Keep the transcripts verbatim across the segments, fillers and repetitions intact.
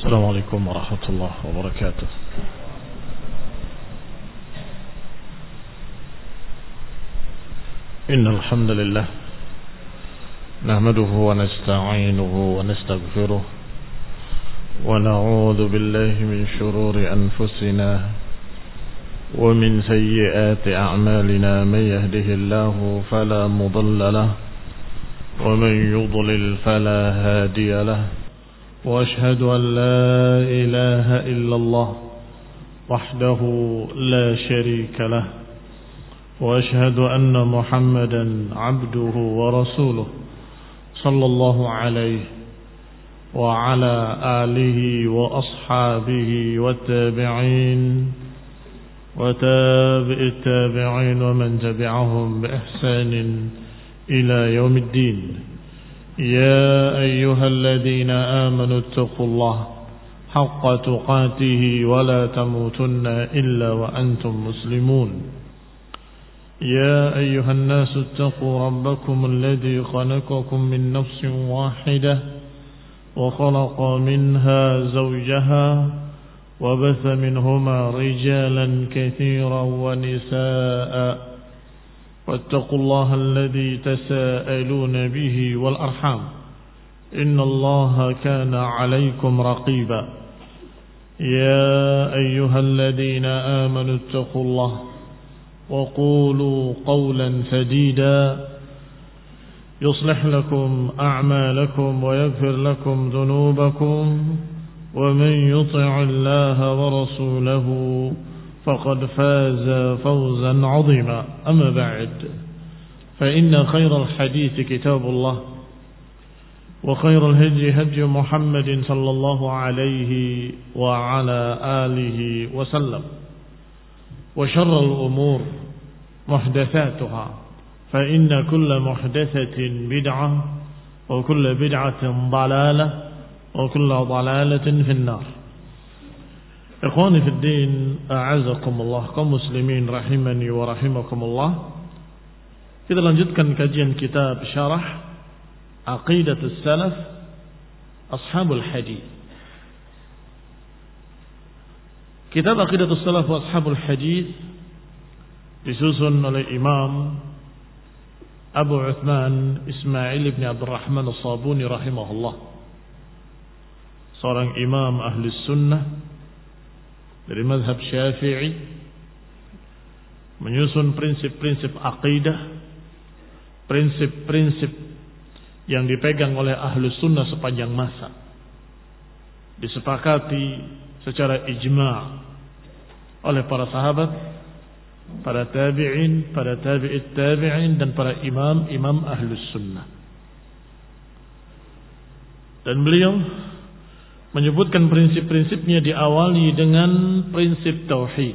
السلام عليكم ورحمة الله وبركاته. إن الحمد لله نحمده ونستعينه ونستغفره ونعوذ بالله من شرور أنفسنا ومن سيئات أعمالنا. من يهده الله فلا مضل له ومن يضلل فلا هادي له، وأشهد أن لا إله إلا الله وحده لا شريك له، وأشهد أن محمدا عبده ورسوله صلى الله عليه وعلى آله وأصحابه والتابعين وتابع التابعين ومن تبعهم بإحسان إلى يوم الدين. يا أيها الذين آمنوا اتقوا الله حق تقاته ولا تموتن إلا وأنتم مسلمون. يا أيها الناس اتقوا ربكم الذي خلقكم من نفس واحدة وخلق منها زوجها وبث منهما رجالا كثيرا ونساء، واتقوا الله الذي تساءلون به والأرحام إن الله كان عليكم رقيبا. يا أيها الذين آمنوا اتقوا الله وقولوا قولا سديدا يصلح لكم أعمالكم ويغفر لكم ذنوبكم، ومن يطع الله ورسوله فقد فاز فوزا عظيما. أما بعد، فإن خير الحديث كتاب الله، وخير الهدي هدي محمد صلى الله عليه وعلى آله وسلم، وشر الأمور محدثاتها، فإن كل محدثة بدعة وكل بدعة ضلالة وكل ضلالة في النار. Ikhwani fi din, a'azakumullah, kaum muslimin rahimani wa rahimakumullah. Kita lanjutkan kajian kitab Syarah Aqidatus Salaf Ashabul Hadith. Kitab Aqidatus Salaf wa Ashabul Hadith disusun oleh Imam Abu Uthman Ismail ibn Abdurrahman As-Sabuni rahimahullah, seorang imam ahli sunnah dari mazhab Syafi'i, menyusun prinsip-prinsip akidah, prinsip-prinsip yang dipegang oleh ahlu sunnah sepanjang masa, disepakati secara ijma' oleh para sahabat, para tabi'in, para tabi'it tabi'in, dan para imam-imam ahlu sunnah. Dan beliau menyebutkan prinsip-prinsipnya diawali dengan prinsip tauhid,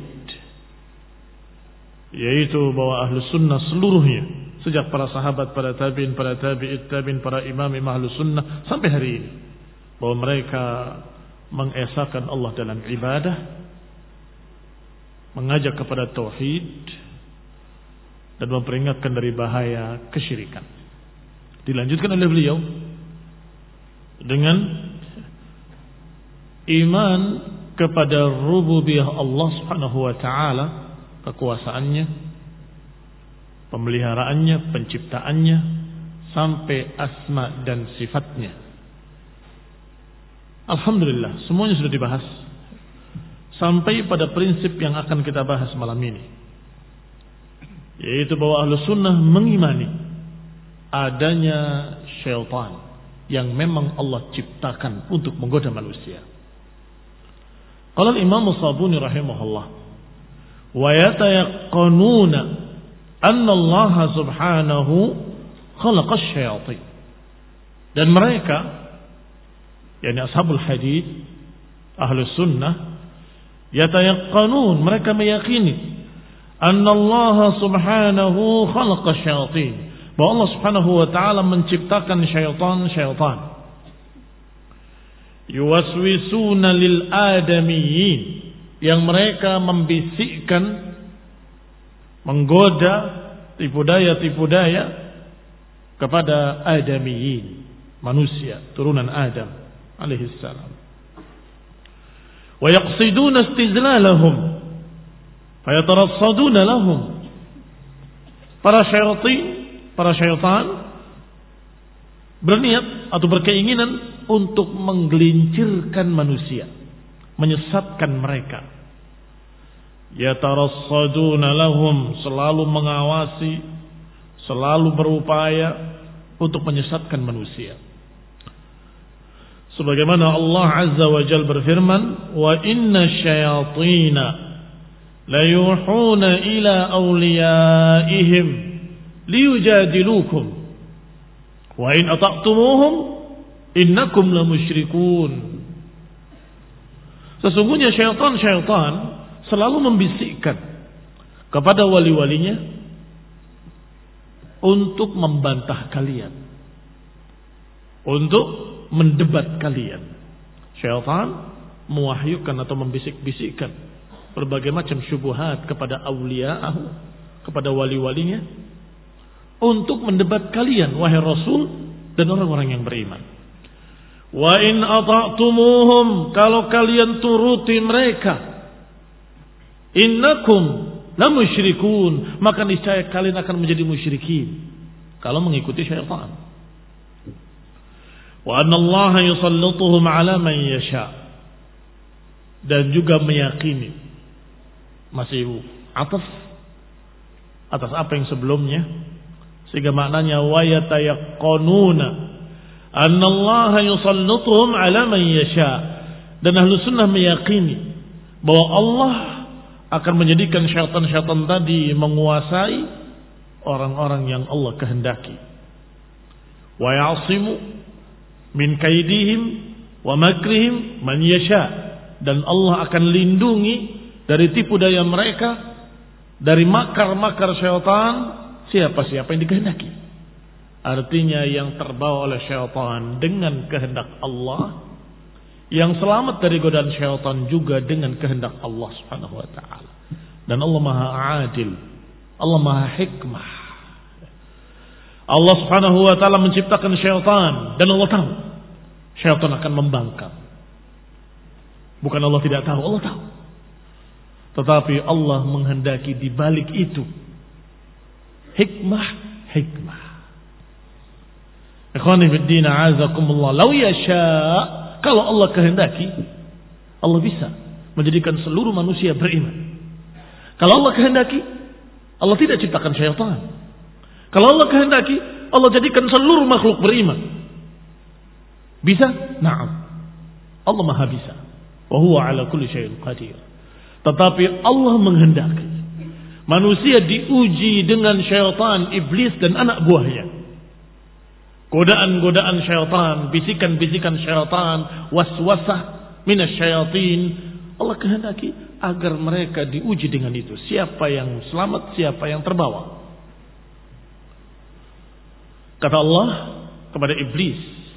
yaitu bahwa ahlu sunnah seluruhnya, sejak para sahabat, para tabi'in, para tabi'it tabi'in, para imam-imam ahlu sunnah sampai hari ini, bahwa mereka mengesahkan Allah dalam ibadah, mengajak kepada tauhid, dan memperingatkan dari bahaya kesyirikan. Dilanjutkan oleh beliau dengan iman kepada rububiyah Allah Subhanahu wa taala, kekuasaannya, pemeliharaannya, penciptaannya, sampai asma dan sifatnya. Alhamdulillah, semuanya sudah dibahas sampai pada prinsip yang akan kita bahas malam ini, yaitu bahwa ahlu sunnah mengimani adanya syaitan yang memang Allah ciptakan untuk menggoda manusia. Qala al-Imam As-Sabuni rahimahullah, wa yatayaqqanuna anna Allah subhanahu khalaqa asy-syayatin. Dan mereka, yakni ashabul hadith, ahlus sunnah, yatayaqqanun, mereka meyakini anna Allah subhanahu khalaqa asy-syayatin, bahwa Allah subhanahu wa ta'ala menciptakan syaitan-syaitan, yuwaswisuna lil adamiyyin, yang mereka membisikkan, menggoda tipu daya-tipu daya kepada adamiyyin, manusia turunan Adam alaihi salam. Wa yaqsiduna istizlalahum fayatarassaduna lahum. Para syaitan, para syaitan berniat atau berkeinginan untuk menggelincirkan manusia, menyesatkan mereka. Yatarassaduna lahum, selalu mengawasi, selalu berupaya untuk menyesatkan manusia. Sebagaimana Allah Azza wa Jalla berfirman, wa inna syayatina la yuhuna ila awliyaihim liyujadilukum wa in ata'tumuhum innakum la musyrikun. Sesungguhnya syaitan-syaitan selalu membisikkan kepada wali-walinya untuk membantah kalian, untuk mendebat kalian. Syaitan mewahyukan atau membisik-bisikkan berbagai macam syubhat kepada awliya'ahu, kepada wali-walinya, untuk mendebat kalian wahai Rasul dan orang-orang yang beriman. Wa in ata'tumuhum, kalau kalian turuti mereka, innakum la musyrikun, maka niscaya kalian akan menjadi musyrikin kalau mengikuti syaitan. Wa anna Allah yusallituhum ala man yasha, dan juga meyakini, masih atas atas apa yang sebelumnya, sehingga maknanya wa yatayaqqanuna anna Allah yusallituhum ala man yasha, dan ahlu sunnah meyakini bahwa Allah akan menjadikan syaitan-syaitan tadi menguasai orang-orang yang Allah kehendaki. Wa ya'simu min kaidihim wa makrihim man yasha, dan Allah akan lindungi dari tipu daya mereka, dari makar-makar syaitan siapa-siapa yang dikehendaki. Artinya yang terbawa oleh syaitan dengan kehendak Allah, yang selamat dari godaan syaitan juga dengan kehendak Allah Subhanahu wa taala. Dan Allah Maha Adil, Allah Maha Hikmah. Allah Subhanahu wa taala menciptakan syaitan, dan Allah tahu syaitan akan membangkang. Bukan Allah tidak tahu, Allah tahu. Tetapi Allah menghendaki di balik itu hikmah, hikmah. Ikhwani fid din, a'azakumullah. Lau yasha, kalau Allah kehendaki, Allah bisa menjadikan seluruh manusia beriman. Kalau Allah kehendaki, Allah tidak ciptakan syaitan. Kalau Allah kehendaki, Allah jadikan seluruh makhluk beriman. Bisa? Na'am. Allah Maha bisa. Wa huwa ala kulli syai'in qadir. Tetapi Allah menghendaki manusia diuji dengan syaitan, iblis dan anak buahnya. Godaan-godaan syaitan, bisikan-bisikan syaitan, waswasah minasyayatin. Allah kehendaki agar mereka diuji dengan itu. Siapa yang selamat, siapa yang terbawa. Kata Allah kepada iblis,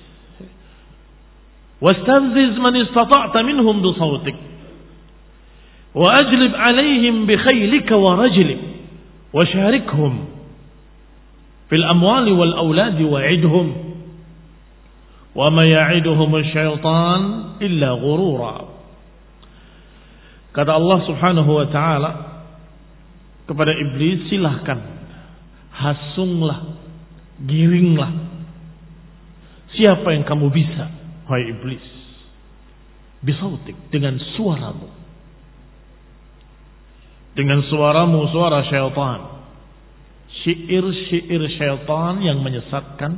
"Wastafziz man istata'ta minhum bi sawtik wa ajlib 'alayhim bi khaylika wa rajlik wa syarikhum fil amwali wal auladi wa'idhum wa ma ya'iduhum asy-syaitan illa ghurura." Kata Allah Subhanahu wa taala kepada iblis, silahkan hasunglah, giringlah siapa yang kamu bisa, wahai iblis, bisautik, dengan suaramu, dengan suaramu, suara syaitan, syair-syair syaitan yang menyesatkan,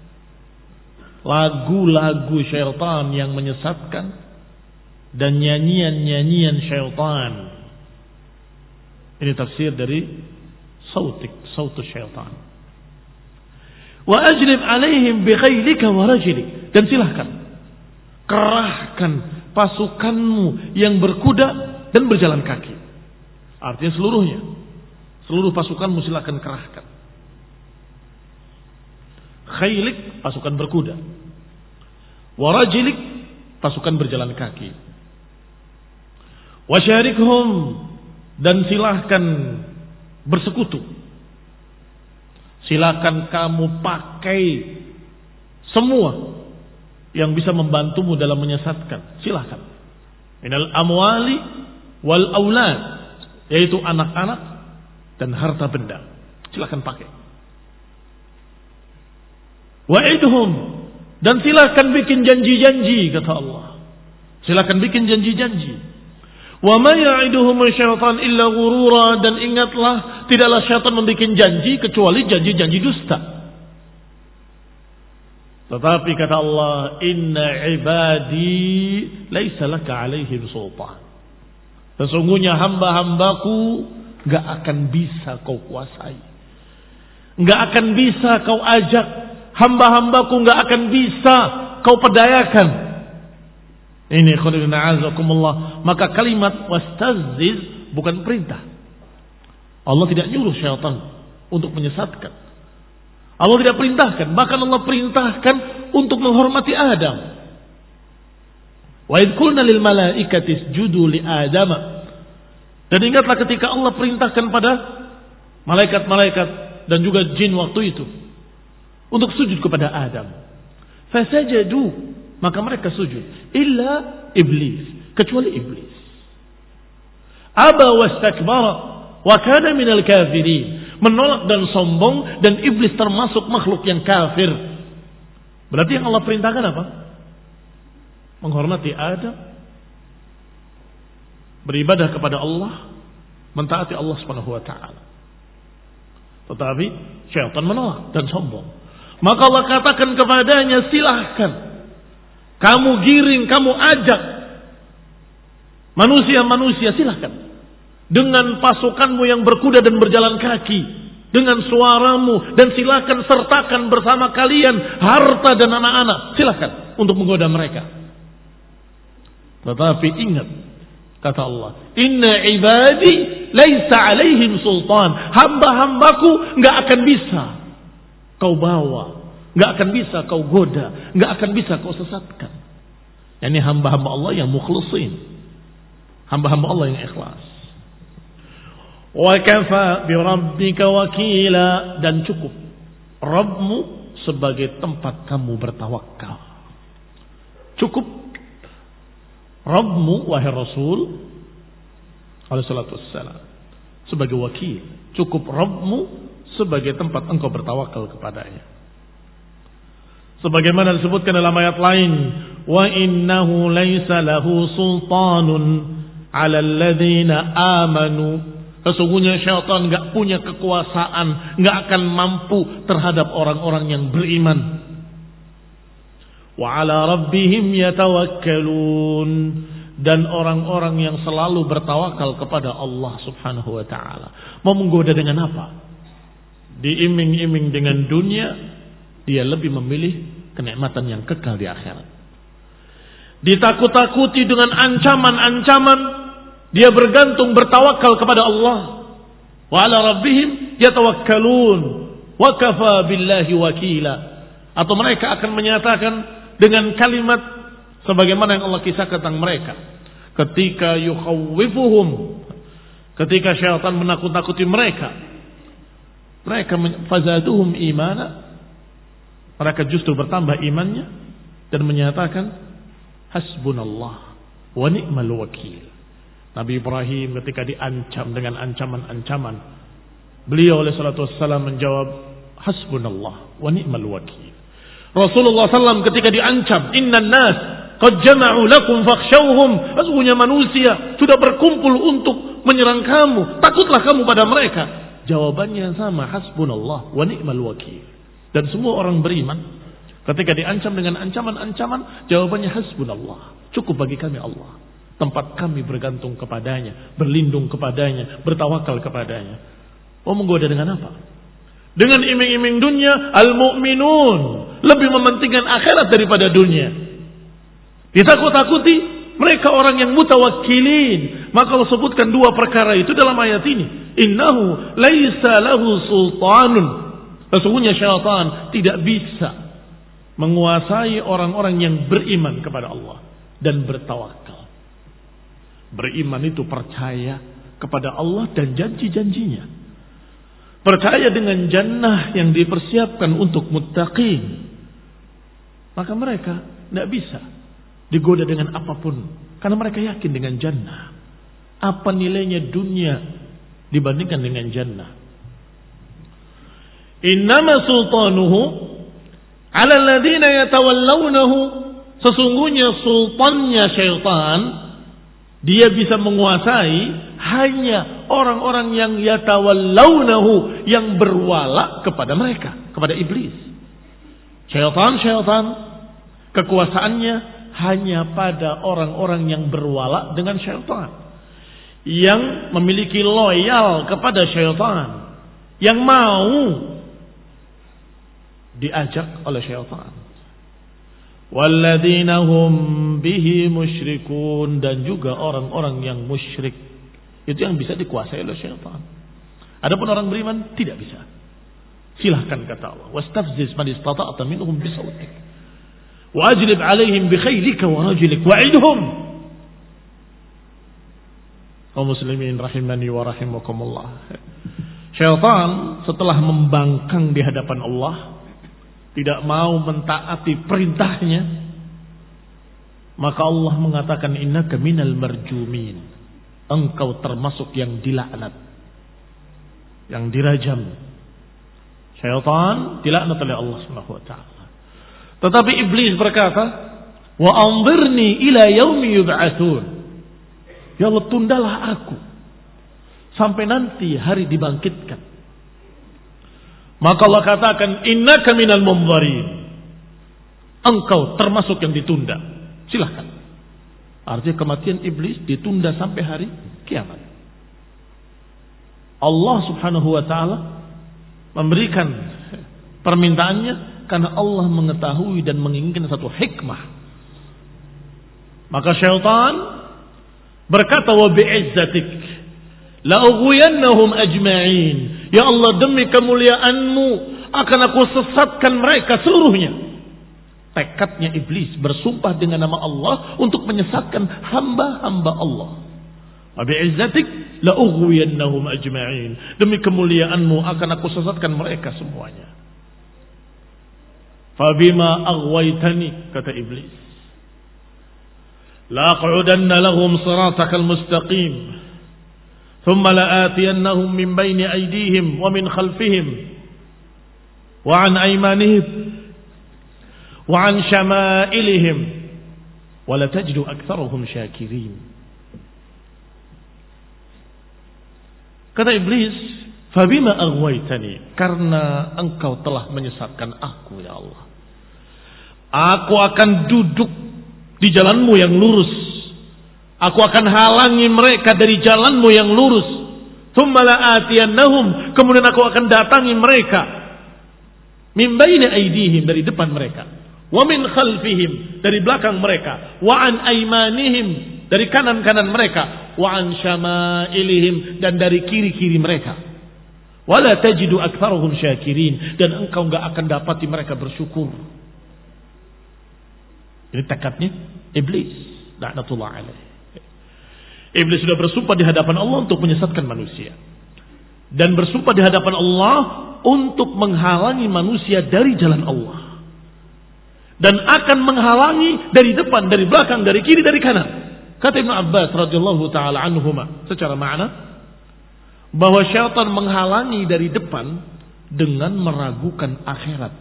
lagu-lagu syaitan yang menyesatkan, dan nyanyian-nyanyian syaitan. Ini tafsir dari sautik, sautus syaitan. Wa ajlib alaihim bi khaylika wa rajlik, dan silahkan kerahkan pasukanmu yang berkuda dan berjalan kaki. Artinya seluruhnya, seluruh pasukanmu silahkan kerahkan. Khaylik, pasukan berkuda. Wa rajlik, pasukan berjalan kaki. Wa syarikhum, dan silahkan bersekutu. Silakan kamu pakai semua yang bisa membantumu dalam menyesatkan. Silahkan. Minal amwali wal aulad, yaitu anak-anak dan harta benda. Silakan pakai. Wa'idhum, dan silakan bikin janji-janji, kata Allah. Silakan bikin janji-janji. Wa ma ya'iduhum syaitan illa ghurura, dan ingatlah tidaklah syaitan membikin janji kecuali janji-janji dusta. Tetapi kata Allah, inna ibadi laisa laka alaihim sultan. Sesungguhnya hamba-hambaku gak akan bisa kau kuasai, gak akan bisa kau ajak, hamba-hambaku gak akan bisa kau pedayakan. Ini khairin a'azakumullah. Maka kalimat wastazziz bukan perintah. Allah tidak nyuruh syaitan untuk menyesatkan. Allah tidak perintahkan, bahkan Allah perintahkan untuk menghormati Adam. Wa idh qulna lil malaikati isjudu li Adam. Dan ingatlah ketika Allah perintahkan pada malaikat-malaikat dan juga jin waktu itu untuk sujud kepada Adam. Fasajadu, maka mereka sujud, illa iblis, kecuali iblis. Aba wastakbara wa kana minal kafirin. Menolak dan sombong, dan iblis termasuk makhluk yang kafir. Berarti yang Allah perintahkan apa? Menghormati Adam, beribadah kepada Allah, mentaati Allah Subhanahu wa taala. Tetapi syaitan menolak dan sombong. Maka Allah katakan kepadanya, silahkan kamu giring, kamu ajak manusia-manusia, silahkan. Dengan pasukanmu yang berkuda dan berjalan kaki, dengan suaramu, dan silakan sertakan bersama kalian harta dan anak-anak, silakan untuk menggoda mereka. Tetapi ingat, kata Allah, inna ibadi laisa alaihim sultan. Hamba-hambaku nggak akan bisa kau bawa, nggak akan bisa kau goda, nggak akan bisa kau sesatkan. Ini hamba-hamba Allah yang mukhlisin, hamba-hamba Allah yang ikhlas. Wa kafa bi rabbika wakila, dan cukup Rabbmu sebagai tempat kamu bertawakal. Cukup Rabbmu, wahai Rasul alaihi salatu wassalam, sebagai wakil. Cukup Rabbmu sebagai tempat engkau bertawakal kepadanya. Sebagaimana disebutkan dalam ayat lain, wa innahu laisa lahu sultanun 'ala alladziina aamanu. Sesungguhnya syaitan gak punya kekuasaan, gak akan mampu terhadap orang-orang yang beriman. Wa ala rabbihim yatawakkalun, dan orang-orang yang selalu bertawakal kepada Allah Subhanahu wa taala. Mau menggoda dengan apa? Diiming-iming dengan dunia, dia lebih memilih kenikmatan yang kekal di akhirat. Ditakut-takuti dengan ancaman-ancaman, dia bergantung bertawakal kepada Allah. Wa ala rabbihim yatawakkalun wa kafa billahi wakila. Atau mereka akan menyatakan dengan kalimat sebagaimana yang Allah kisahkan tentang mereka ketika yukhawwifuhum, ketika syaitan menakut-nakuti mereka, mereka fazaduhum imana, mereka justru bertambah imannya dan menyatakan hasbunallah wa ni'mal wakil. Nabi Ibrahim ketika diancam dengan ancaman-ancaman, beliau oleh salatu wassalam menjawab hasbunallah wa ni'mal wakil. Rasulullah sallallahu alaihi wasallam ketika diancam, innan nas qad jama'u lakum fakhshawhum, sesungguhnya manusia sudah berkumpul untuk menyerang kamu, takutlah kamu pada mereka. Jawabannya sama, hasbunallah wa ni'mal wakil. Dan semua orang beriman ketika diancam dengan ancaman-ancaman, jawabannya hasbunallah, cukup bagi kami Allah. Tempat kami bergantung kepadanya, berlindung kepadanya, bertawakal kepadanya. Oh, menggoda dengan apa? Dengan iming-iming dunia, al-mu'minun lebih mementingkan akhirat daripada dunia. Ditakut-takuti mereka orang yang mutawakkilin. Maka Allah sebutkan dua perkara itu dalam ayat ini. Innahu laisa lahu sultanun. Sesungguhnya syaitan tidak bisa menguasai orang-orang yang beriman kepada Allah dan bertawakal. Beriman itu percaya kepada Allah dan janji-janjinya. Percaya dengan jannah yang dipersiapkan untuk muttaqin. Maka mereka tidak bisa digoda dengan apapun Karena mereka yakin dengan jannah. Apa nilainya dunia dibandingkan dengan jannah? Innama sultanuhu 'ala alladziina yatawallawnahu. Sesungguhnya sultannya syaitan, dia bisa menguasai hanya orang-orang yang yatawallawnahu, yang berwala kepada mereka, kepada iblis. Syaitan-syaitan kekuasaannya hanya pada orang-orang yang berwala dengan syaitan, yang memiliki loyal kepada syaitan, yang mau diajak oleh syaitan. Walladzina hum bihi musyrikun, dan juga orang-orang yang musyrik, itu yang bisa dikuasai oleh syaitan. Adapun orang beriman tidak bisa. Silahkan kata Allah, wastafziz man istata'ta minhum bisawtik wa ajlib alaihim bi khaylika wa rajlik wa'idhum. Kaum muslimin rahimani wa rahimakumullah. Syaitan setelah membangkang di hadapan Allah, tidak mau mentaati perintahnya, maka Allah mengatakan innaka minal marjumin, engkau termasuk yang dilaknat, yang dirajam. Syaitan dilaknat oleh Allah Subhanahu wa taala. Tetapi iblis berkata, "Wa anzirni ila yaumi yub'atsun." Ya Allah, tundalah aku sampai nanti hari dibangkitkan. Maka Allah katakan, innaka minal munzarin, engkau termasuk yang ditunda. Silahkan. Artinya kematian iblis ditunda sampai hari kiamat. Allah Subhanahu wa taala memberikan permintaannya karena Allah mengetahui dan menginginkan satu hikmah. Maka syaitan berkata, wa bi'izzatik la ughwiyannahum ajma'in. Ya Allah, demi kemuliaan-Mu akan aku sesatkan mereka seluruhnya. Tekadnya iblis bersumpah dengan nama Allah untuk menyesatkan hamba-hamba Allah. Wa bi'izzatik la ughwiyannahum ajma'in. Demi kemuliaan-Mu akan aku sesatkan mereka semuanya. Fabima aghwaytani, kata iblis, la aq'udanna lahum siratakal mustaqim. ثم لآتينهم من بين أيديهم ومن خلفهم وعن أيمانهم وعن شمائلهم ولتجد أكثرهم شاكرين. Kata iblis, fabima aghwaytani, karena engkau telah menyesatkan aku ya Allah, aku akan duduk di jalanmu yang lurus. Aku akan halangi mereka dari jalanmu yang lurus. Tsumma la'atiyannahum, kemudian aku akan datangi mereka. Min baini aydihim, dari depan mereka. Wa min khalfihim, dari belakang mereka. Wa an aymanihim, dari kanan-kanan mereka. Wa an syama'ilihim, dan dari kiri-kiri mereka. Wa la tajidu aktsarahum syakirin, dan engkau enggak akan dapati mereka bersyukur. Ini tekadnya iblis, laknatullah alaih. Iblis sudah bersumpah di hadapan Allah untuk menyesatkan manusia, dan bersumpah di hadapan Allah untuk menghalangi manusia dari jalan Allah, dan akan menghalangi dari depan, dari belakang, dari kiri, dari kanan. Kata Ibnu Abbas radhiyallahu taala anhuma secara makna bahwa syaitan menghalangi dari depan dengan meragukan akhirat.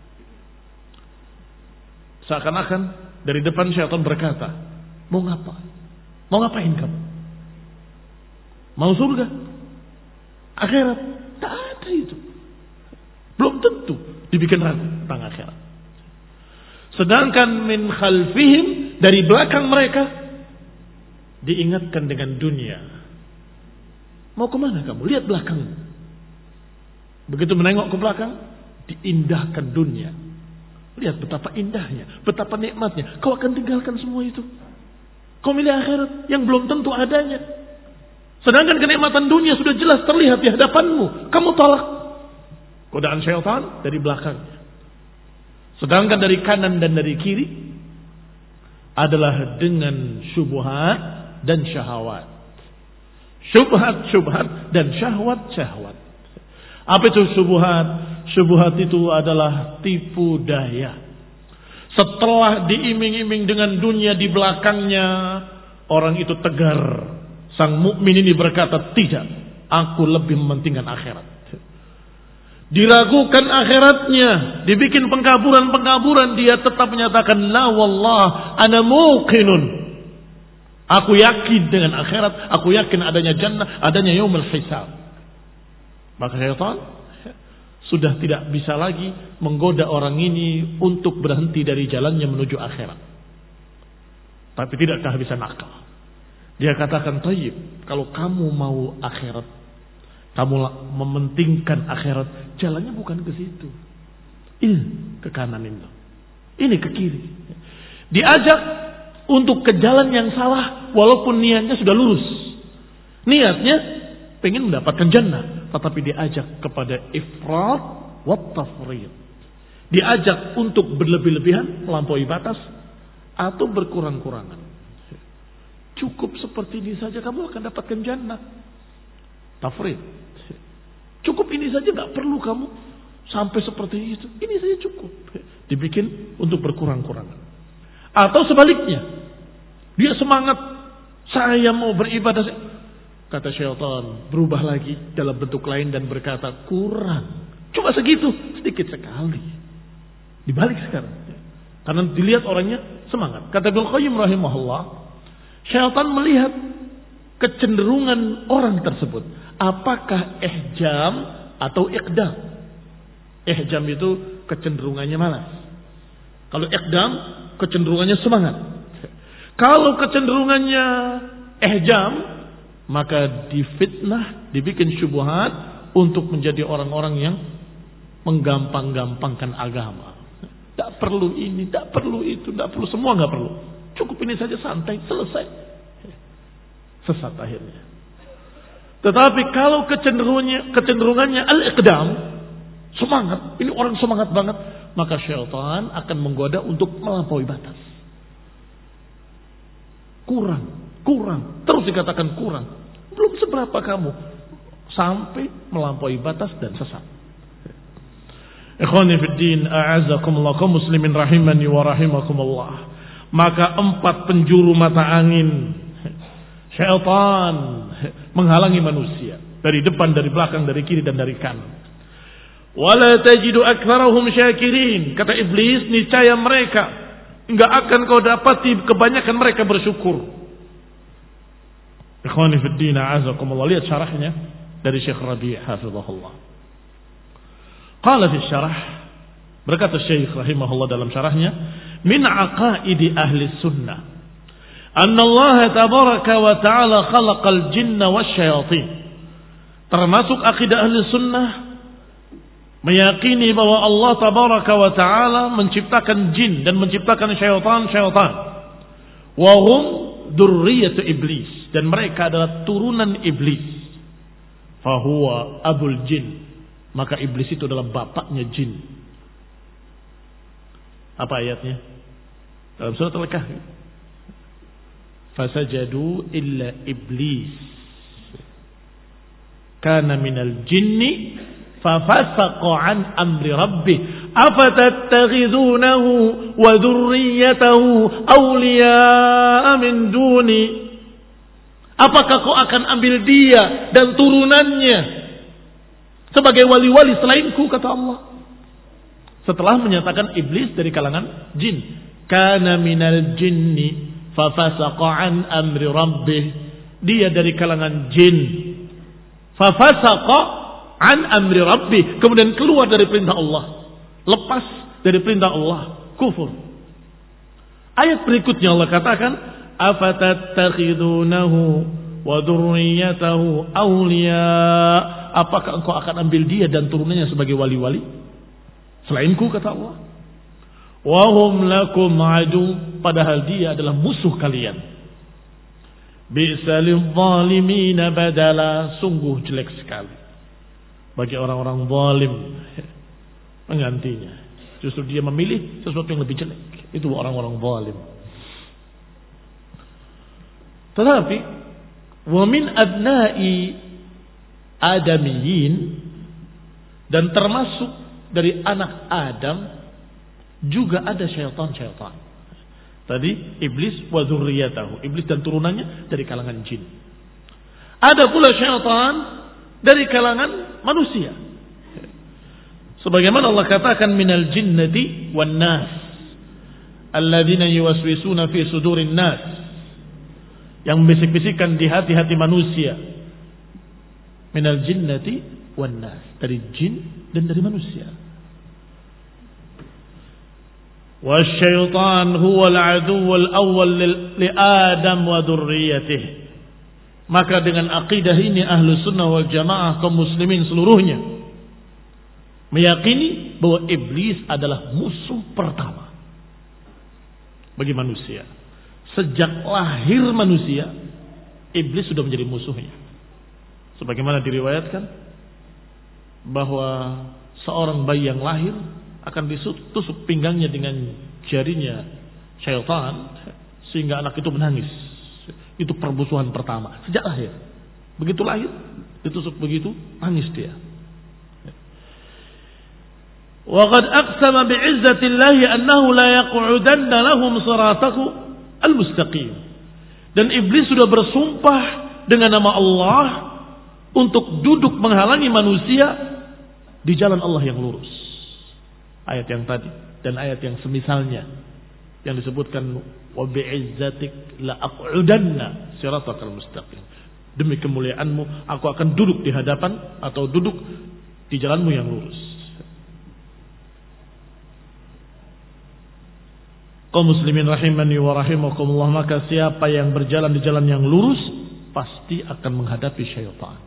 Seakan-akan dari depan syaitan berkata, mau ngapa? Mau ngapain kamu? Mau surga? Akhirat? Tak ada itu. Belum tentu dibikin ragu tentang akhirat. Sedangkan min khalfihim, dari belakang mereka diingatkan dengan dunia. Mau kemana kamu? Lihat belakang. Begitu menengok ke belakang, diindahkan dunia. Lihat betapa indahnya, betapa nikmatnya. Kau akan tinggalkan semua itu. Kau milih akhirat yang belum tentu adanya. Sedangkan kenikmatan dunia sudah jelas terlihat di hadapanmu. Kamu tolak. Godaan syaitan dari belakangnya. Sedangkan dari kanan dan dari kiri adalah dengan syubhat dan syahwat. Syubhat-syubhat dan syahwat-syahwat. Apa itu syubhat? Syubhat itu adalah tipu daya. Setelah diiming-iming dengan dunia di belakangnya, Orang itu tegar. Sang mukmin ini berkata, tidak, aku lebih mementingkan akhirat. Diragukan akhiratnya, dibikin pengkaburan-pengkaburan, dia tetap menyatakan, la wallah, ana muqinun. Aku yakin dengan akhirat, aku yakin adanya jannah, adanya yaumul hisab. Maka syaitan sudah tidak bisa lagi menggoda orang ini untuk berhenti dari jalannya menuju akhirat. Tapi tidakkah bisa nakal? Dia katakan, thayyib, kalau kamu mau akhirat, kamu mementingkan akhirat, jalannya bukan ke situ. Ini ke kanan itu. Ini ke kiri. Diajak untuk ke jalan yang salah, walaupun niatnya sudah lurus. Niatnya pengen mendapatkan jannah, tetapi diajak kepada ifrat wa tafrid. Diajak untuk berlebih-lebihan, melampaui batas, atau berkurang-kurangan. Cukup seperti ini saja kamu akan dapatkan jannah. Tafrid. Cukup ini saja, gak perlu kamu sampai seperti itu. Ini saja cukup. Dibikin untuk berkurang-kurangan. Atau sebaliknya, dia semangat, saya mau beribadah. Kata syaitan, berubah lagi dalam bentuk lain dan berkata, kurang. Cuma segitu, sedikit sekali. Dibalik sekarang. Karena dilihat orangnya semangat. Kata Ibnu Qayyim rahimahullah, syaitan melihat kecenderungan orang tersebut. Apakah ihjam atau iqdam? Ihjam itu kecenderungannya malas. Kalau iqdam, kecenderungannya semangat. Kalau kecenderungannya ihjam, maka difitnah, dibikin syubhat untuk menjadi orang-orang yang menggampang-gampangkan agama. Tidak perlu ini, tidak perlu itu, tidak perlu, semua nggak perlu. Cukup ini saja, santai, selesai. Sesat akhirnya. Tetapi kalau kecenderungannya, kecenderungannya al-iqdam, semangat, ini orang semangat banget, maka syaitan akan menggoda untuk melampaui batas. Kurang, kurang, terus dikatakan kurang. Belum seberapa kamu, sampai melampaui batas dan sesat. Ikhwani fid din, a'azzakumullah, kaum muslimin rahimani wa rahimakumullah. Maka empat penjuru mata angin syaitan menghalangi manusia dari depan, dari belakang, dari kiri dan dari kanan. Wala tajidu aktsarahum syakirin. Kata iblis, niscaya mereka enggak akan kau dapati kebanyakan mereka bersyukur. Ikhwani fid din, a'azzakumullah, lihat syarahnya dari Syekh Rabi' hafizahullah. Qala fi syarah, berkata Syekh rahimahullah dalam syarahnya, min aqaidi ahli sunnah anna Allah tabaraka wa ta'ala khalaqal jinna wasyayatin. Termasuk akidah ahli sunnah meyakini bahwa Allah tabaraka wa ta'ala menciptakan jin dan menciptakan syaitan-syaitan. Wa hum dzurriyyatu iblis, dan mereka adalah turunan iblis. Fahuwa abul jin, maka iblis itu adalah bapaknya jin. Apa ayatnya? Dalam surat Al-Kahfi. Fasajadu illa iblis kana minal jinni fafasaqa an amri rabbih afatattakhidunahu wa dhurriyyatahu awliya'a min duni. Apakah kau akan ambil dia dan turunannya sebagai wali-wali selainku, kata Allah. Setelah menyatakan iblis dari kalangan jin. Kana minal jinni fafasaqa an amri rabbih. Dia dari kalangan jin. Fafasaqa an amri rabbih. Kemudian keluar dari perintah Allah. Lepas dari perintah Allah. Kufur. Ayat berikutnya Allah katakan, afatattakhidunahu wa dzurriyyatahu awliya. Apakah engkau akan ambil dia dan turunannya sebagai wali-wali selainku, kata Allah. Wa hum lakum adu, padahal dia adalah musuh kalian. Bi'salil zalimin badala, sungguh jelek sekali bagi orang-orang zalim menggantinya. Justru dia memilih sesuatu yang lebih jelek. Itu orang-orang zalim. Tetapi wa min abna'i adamiyin, dan termasuk dari anak Adam juga ada syaitan-syaitan. Tadi iblis wa dzurriyyatahu, iblis dan turunannya dari kalangan jin. Ada pula syaitan dari kalangan manusia. Sebagaimana Allah katakan minal jinnati wan nas alladzina yuwaswisuna fi sudurin nas, yang membisik-bisikkan di hati-hati manusia. Minal jinnati wan nas, dari jin dan dari manusia. Wasyaitan huwal aduwwul awwal li Adam wa dzurriyyatihi. Maka dengan akidah ini ahlu sunnah wal jamaah kaum muslimin seluruhnya meyakini bahwa iblis adalah musuh pertama bagi manusia. Sejak lahir manusia, iblis sudah menjadi musuhnya. Sebagaimana diriwayatkan bahwa seorang bayi yang lahir akan ditusuk pinggangnya dengan jarinya syaitan sehingga anak itu menangis. Itu permusuhan pertama sejak lahir. Begitu lahir ditusuk begitu, nangis dia. Wa qad aqsama bi'izzatillahi annahu la yaq'udanna lahum siratahu al-mustaqim. Dan iblis sudah bersumpah dengan nama Allah untuk duduk menghalangi manusia di jalan Allah yang lurus. Ayat yang tadi dan ayat yang semisalnya yang disebutkan wa bi'izzatik la aq'udanna siratakal mustaqim. Demi kemuliaanmu aku akan duduk di hadapan atau duduk di jalanmu yang lurus. Kaum muslimin rahimani wa rahimakumullah, maka siapa yang berjalan di jalan yang lurus pasti akan menghadapi syaitan.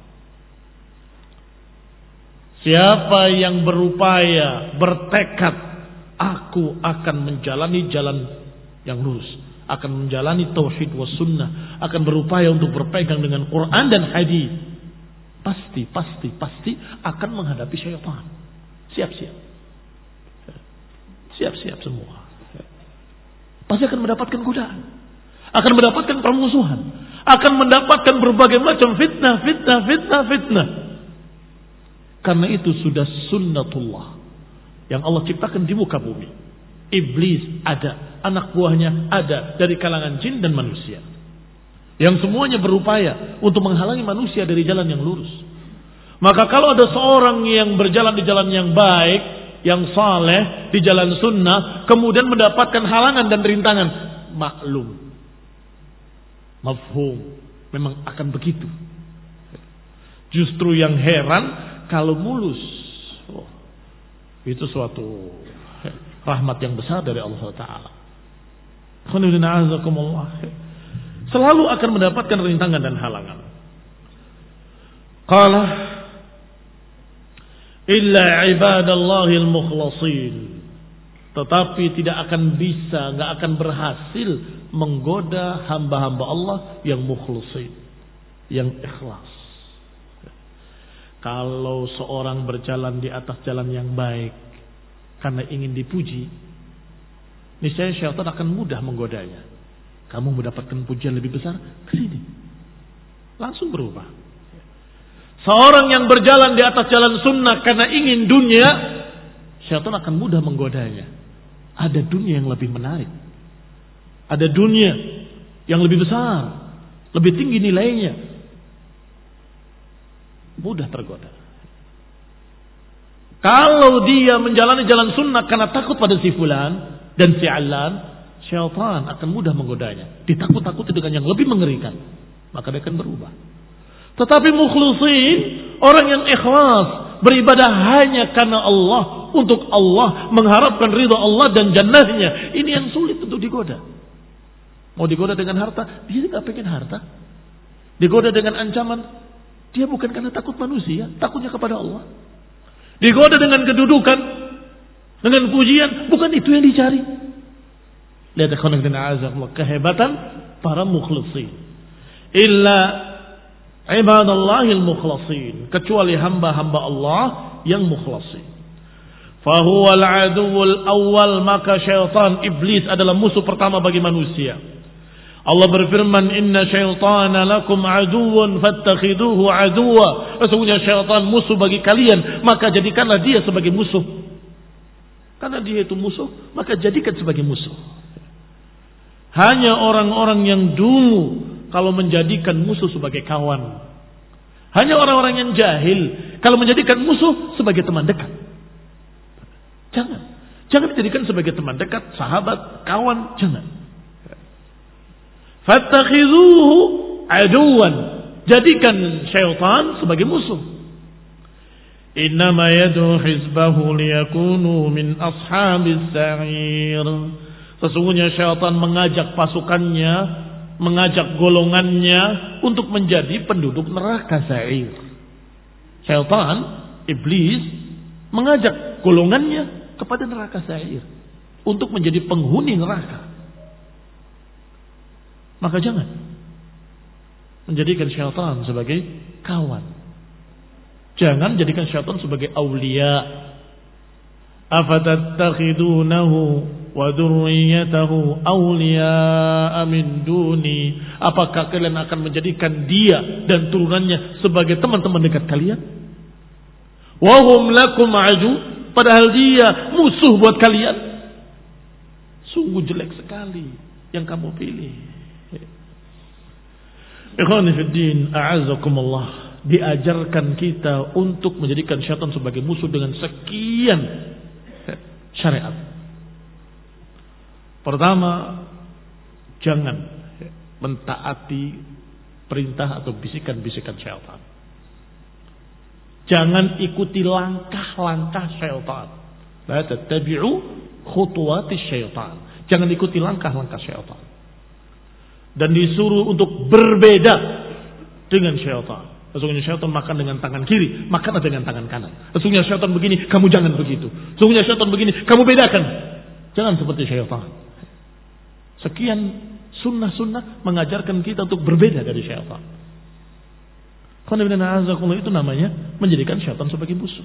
Siapa yang berupaya, bertekad, aku akan menjalani jalan yang lurus, akan menjalani tauhid was sunnah, akan berupaya untuk berpegang dengan Quran dan hadis, pasti, pasti, pasti akan menghadapi syaitan. Siap-siap. Siap-siap semua. Pasti akan mendapatkan godaan, akan mendapatkan permusuhan, akan mendapatkan berbagai macam fitnah, fitnah, fitnah, fitnah. Karena itu sudah sunnatullah yang Allah ciptakan di muka bumi. Iblis ada, anak buahnya ada dari kalangan jin dan manusia, yang semuanya berupaya untuk menghalangi manusia dari jalan yang lurus. Maka kalau ada seorang yang berjalan di jalan yang baik, yang saleh, di jalan sunnah, kemudian mendapatkan halangan dan rintangan, maklum, mafhum, memang akan begitu. Justru yang heran kalau mulus, oh, itu suatu rahmat yang besar dari Allah Taala. Selalu akan mendapatkan rintangan dan halangan. Qala illa ibadallahil mukhlasin, tetapi tidak akan bisa, nggak akan berhasil menggoda hamba-hamba Allah yang mukhlasin, yang ikhlas. Kalau seorang berjalan di atas jalan yang baik karena ingin dipuji, niscaya syaitan akan mudah menggodanya. Kamu mendapatkan pujian lebih besar, ke sini. Langsung berubah. Seorang yang berjalan di atas jalan sunnah karena ingin dunia, syaitan akan mudah menggodanya. Ada dunia yang lebih menarik, ada dunia yang lebih besar, lebih tinggi nilainya, mudah tergoda. Kalau dia menjalani jalan sunnah karena takut pada si fulan dan si alan, syaitan akan mudah menggodanya. Ditakut-takuti dengan yang lebih mengerikan, maka dia akan berubah. Tetapi mukhlisin, orang yang ikhlas, beribadah hanya karena Allah, untuk Allah, mengharapkan ridha Allah dan jannahnya, ini yang sulit untuk digoda. Mau digoda dengan harta, dia tidak pengen harta. Digoda dengan ancaman, dia bukan karena takut manusia, takutnya kepada Allah. Digoda dengan kedudukan, dengan pujian, bukan itu yang dicari. Lihat kehebatan para mukhlisin. Illa ibadallahil mukhlasin, kecuali hamba-hamba Allah yang mukhlasin. Fahuwal aduwwul awwal, maka syaitan, iblis adalah musuh pertama bagi manusia. Allah berfirman, inna syaitana lakum aduwwun fattakhiduhu aduwwa. Sesungguhnya syaitan musuh bagi kalian, maka jadikanlah dia sebagai musuh. Karena dia itu musuh, maka jadikan sebagai musuh. hanya orang-orang yang dulu kalau menjadikan musuh sebagai kawan. Hanya orang-orang yang jahil kalau menjadikan musuh sebagai teman dekat. Jangan. Jangan dijadikan sebagai teman dekat, sahabat, kawan. Jangan. Fattakhizuhu aduwan. Jadikan syaitan sebagai musuh. Innama yad'u hizbahu liyakunu min ashabis sa'ir. Sesungguhnya syaitan mengajak pasukannya, mengajak golongannya untuk menjadi penduduk neraka sa'ir. Syaitan, iblis, mengajak golongannya kepada neraka sa'ir untuk menjadi penghuni neraka. Maka jangan menjadikan syaitan sebagai kawan. Jangan jadikan syaitan sebagai awliya. Afatattakhidunahu wa dzurriyyatahu awliya min duni. Apakah kalian akan menjadikan dia dan turunannya sebagai teman-teman dekat kalian? Wa hum lakum adu, padahal dia musuh buat kalian. Sungguh jelek sekali yang kamu pilih. Ikhwani fid din, a'azzakumullah. Diajarkan kita untuk menjadikan syaitan sebagai musuh dengan sekian syariat. Pertama, jangan mentaati perintah atau bisikan-bisikan syaitan. Jangan ikuti langkah-langkah syaitan. La tattabi'u khutuwatis syaitan. Jangan ikuti langkah-langkah syaitan. Dan disuruh untuk berbeda dengan syaitan. Sesungguhnya syaitan makan dengan tangan kiri, makanlah dengan tangan kanan. Sesungguhnya syaitan begini, kamu jangan begitu. Sesungguhnya syaitan begini, kamu bedakan. Jangan seperti syaitan. Sekian sunnah-sunnah mengajarkan kita untuk berbeda dari syaitan. Itu namanya menjadikan syaitan sebagai musuh.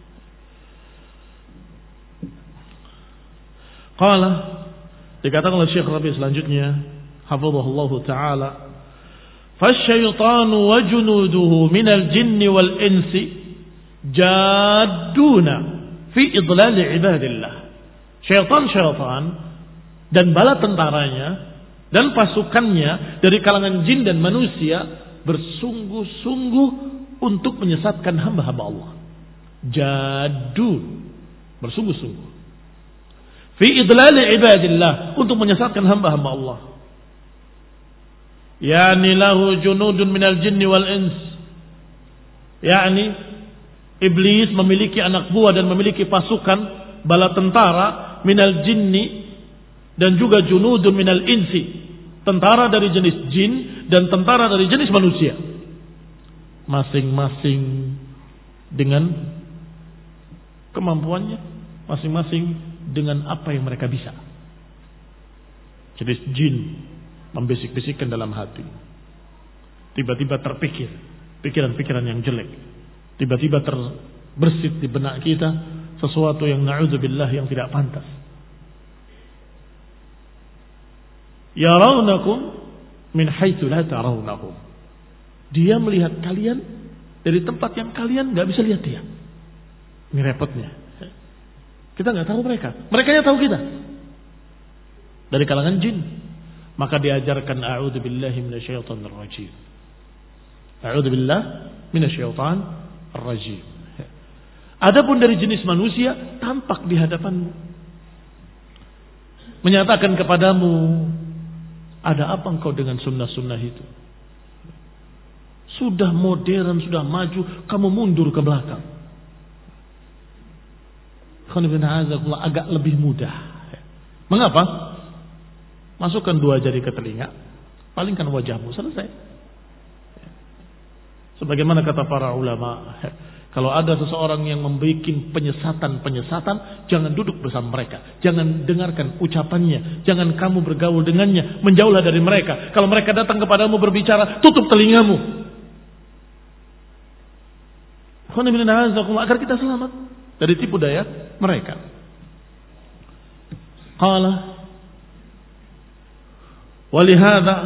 Qala, dikatakan oleh Syekh Rabi selanjutnya, hafizahullah ta'ala, fasyaitanu wa junuduhu minal jinni wal insi jaduna fi idlali ibadillah. Syaitan-syaitan dan bala tentaranya dan pasukannya dari kalangan jin dan manusia bersungguh-sungguh untuk menyesatkan hamba-hamba Allah. Jadun, bersungguh-sungguh. Fi idlali ibadillah, untuk menyesatkan hamba-hamba Allah. Yani lahu junudun minal jinni wal ins. Yani iblis memiliki anak buah dan memiliki pasukan bala tentara minal jinni dan juga junudun minal insi, tentara dari jenis jin dan tentara dari jenis manusia. Masing-masing dengan kemampuannya, masing-masing dengan apa yang mereka bisa. Jenis jin membisik-bisikkan dalam hati. Tiba-tiba terpikir pikiran-pikiran yang jelek. Tiba-tiba terbersit di benak kita sesuatu yang na'udzubillah yang tidak pantas. Yarawnakum min haitsu la tarawnahum. Dia melihat kalian dari tempat yang kalian enggak bisa lihat dia. Ini repotnya. Kita enggak tahu mereka. Mereka yang tahu kita. Dari kalangan jin. Maka diajarkan a'udzu billahi minasyaitonir rajim. A'udzu billah minasyaitonir rajim. Adapun dari jenis manusia tampak di hadapanmu. Menyatakan kepadamu, ada apa engkau dengan sunnah-sunnah itu? Sudah modern, sudah maju, kamu mundur ke belakang. Agak lebih mudah. Mengapa? Masukkan dua jari ke telinga, palingkan wajahmu, selesai. Sebagaimana kata para ulama, kalau ada seseorang yang membuat penyesatan-penyesatan, jangan duduk bersama mereka, jangan dengarkan ucapannya, jangan kamu bergaul dengannya, menjauhlah dari mereka. Kalau mereka datang kepadamu berbicara, tutup telingamu. Agar kita selamat dari tipu daya mereka. Qala walihada,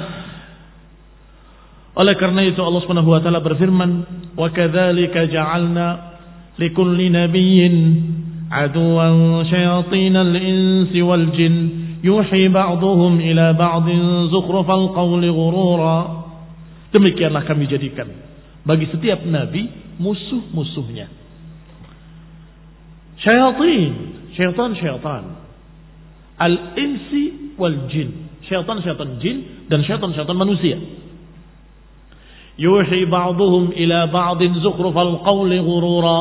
oleh karena itu Allah Subhanahu wa taala berfirman, wa kadzalika ja'alna likulli nabiyyin aduwan syayatinal insi wal jin yuhi ba'duhum ila ba'din zukhrufal qawli ghurura. Demikianlah kami jadikan bagi setiap nabi musuh-musuhnya. Syaitan, syaitan-syaitan. Al-insi wal jin. Syaitan-syaitan jin dan syaitan-syaitan manusia. Yuhi ba'duhum ila ba'din zukhrufal qawli ghurura.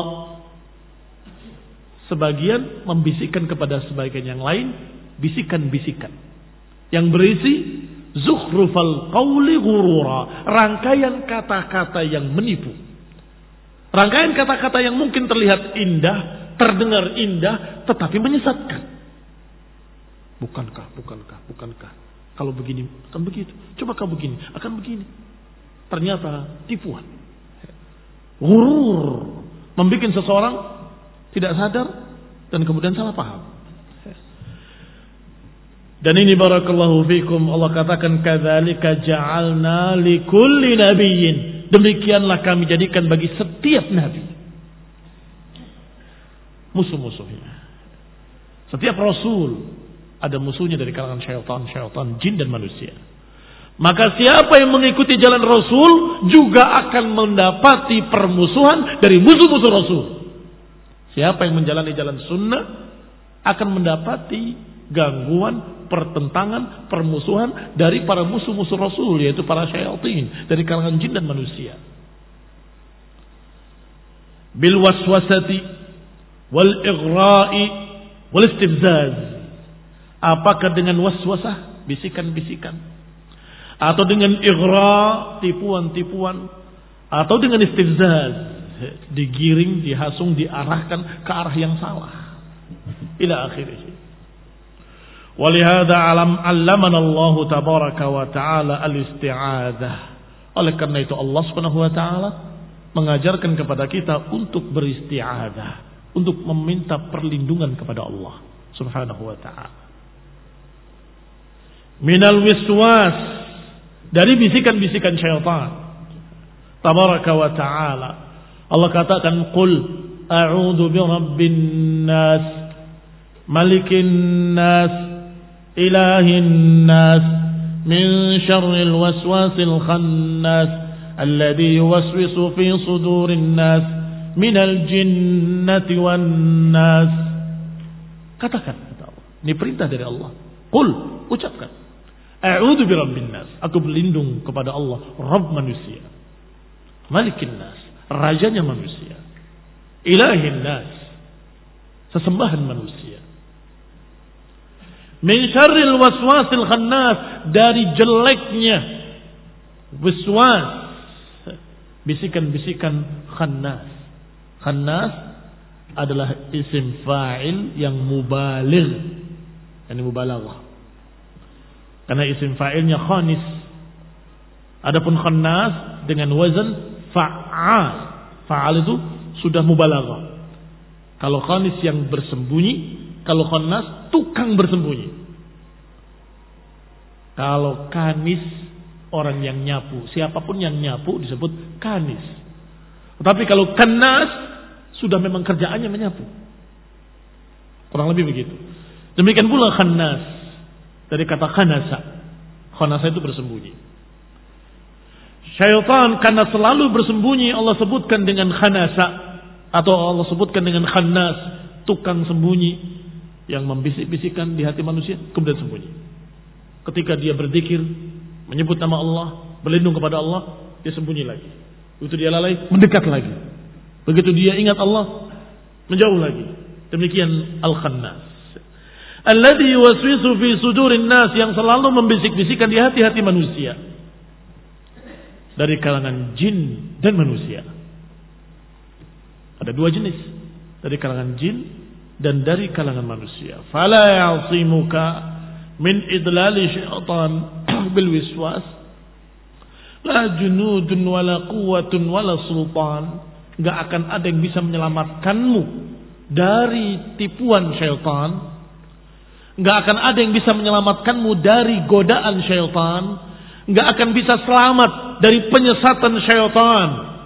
Sebagian membisikkan kepada sebagian yang lain bisikan-bisikan yang berisi zukhrufal qawli ghurura, rangkaian kata-kata yang menipu. Rangkaian kata-kata yang mungkin terlihat indah, terdengar indah, tetapi menyesatkan. Bukankah, bukankah, bukankah kalau begini akan begitu, coba kau begini akan begini. Ternyata tipuan. Ghurur, membuat seseorang tidak sadar dan kemudian salah paham. Dan ini barakallahu fikum, Allah katakan kadzalika ja'alna likulli nabiyyin. Demikianlah kami jadikan bagi setiap nabi musuh-musuhnya. Setiap rasul ada musuhnya dari kalangan syaitan, syaitan jin dan manusia. Maka siapa yang mengikuti jalan Rasul juga akan mendapati permusuhan dari musuh-musuh Rasul. Siapa yang menjalani jalan sunnah akan mendapati gangguan, pertentangan, permusuhan dari para musuh-musuh Rasul, yaitu para syaitan dari kalangan jin dan manusia. Bil waswasati wal ighra'i wal istifzaz. Apakah dengan waswasah, bisikan-bisikan, atau dengan ighra, tipuan-tipuan, atau dengan istifzaz, digiring, dihasung, diarahkan ke arah yang salah. Ila akhirih. Walihada alam allamana Allah tabaraka wa ta'ala al-isti'adzah. Oleh karena itu Allah Subhanahu wa ta'ala mengajarkan kepada kita untuk beristi'adzah, untuk meminta perlindungan kepada Allah Subhanahu wa ta'ala. Minal wiswas, dari bisikan-bisikan syaitan. Tabaraka wa ta'ala. Allah katakan, Qul a'udhu birabbin nas, malikin nas, ilahin nas, min syarril waswasil khannas, alladhi yuwaswisu fi sudurin nas, minal jinnati wan nas. Katakan, kata Allah. Ini perintah dari Allah. Qul, ucapkan. A'udzu birabbin nas, aku berlindung kepada Allah, Rabb manusia. Malikin nas, rajanya manusia. Ilahin nas, sesembahan manusia. Min syarril waswasil khannas, dari jeleknya waswas, bisikan-bisikan khannas. Khannas adalah isim fa'il yang mubaligh, yani mubalaghah. Karena isim fa'ilnya khanis. Adapun khannas dengan wazan fa'al. Fa'al itu sudah mubalaghah. Kalau khanis yang bersembunyi, kalau khannas tukang bersembunyi. Kalau kanis orang yang nyapu, siapapun yang nyapu disebut kanis. Tetapi kalau khannas sudah memang kerjaannya menyapu. Kurang lebih begitu. Demikian pula khannas. Dari kata khanasa. Khanasa itu bersembunyi. Syaitan karena selalu bersembunyi, Allah sebutkan dengan khanasa. Atau Allah sebutkan dengan khannas, tukang sembunyi, yang membisik-bisikkan di hati manusia, kemudian sembunyi. Ketika dia berzikir, menyebut nama Allah, berlindung kepada Allah, dia sembunyi lagi. Begitu dia lalai, mendekat lagi. Begitu dia ingat Allah, menjauh lagi. Demikian al-khannas. Alladhi yuwaswisu fi sudurin nas, yang selalu membisik-bisikkan di hati-hati manusia. Dari kalangan jin dan manusia. Ada dua jenis. Dari kalangan jin dan dari kalangan manusia. Fala ya'simuka min idlali syaitan bil wiswas. La junudun wala quwwatun wala sultan. Enggak akan ada yang bisa menyelamatkanmu dari tipuan syaitan. Enggak akan ada yang bisa menyelamatkanmu dari godaan syaitan. Enggak akan bisa selamat dari penyesatan syaitan.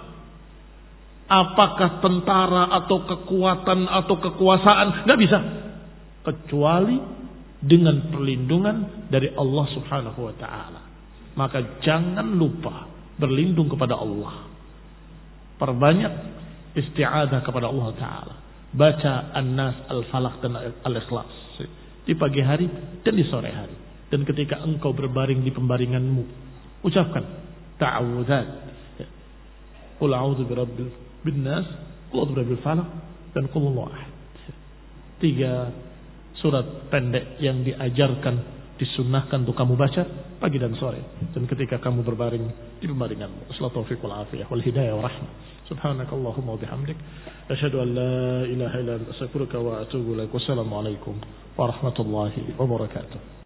Apakah tentara atau kekuatan atau kekuasaan, enggak bisa. Kecuali dengan perlindungan dari Allah Subhanahu wa taala. Maka jangan lupa berlindung kepada Allah. Perbanyak isti'adzah kepada Allah taala. Baca An-Nas, Al-Falaq dan Al-Ikhlas di pagi hari dan di sore hari. Dan ketika engkau berbaring di pembaringanmu, ucapkan ta'awudzat. Qul a'udzu birabbil nas, qul a'udzu birabbil falaq dan qul huwallahu ahad. Tiga surat pendek yang diajarkan, disunnahkan untuk kamu baca pagi dan sore. Dan ketika kamu berbaring di pembaringanmu. Assalamualaikum taufiq wal afiyah wal hidayah wa rahmah. Subhanakallahumma wa bihamdik, asyhadu an la ilaha illa anta astaghfiruka wa atubu ilaik. Wassalamu alaikum warahmatullahi wabarakatuh.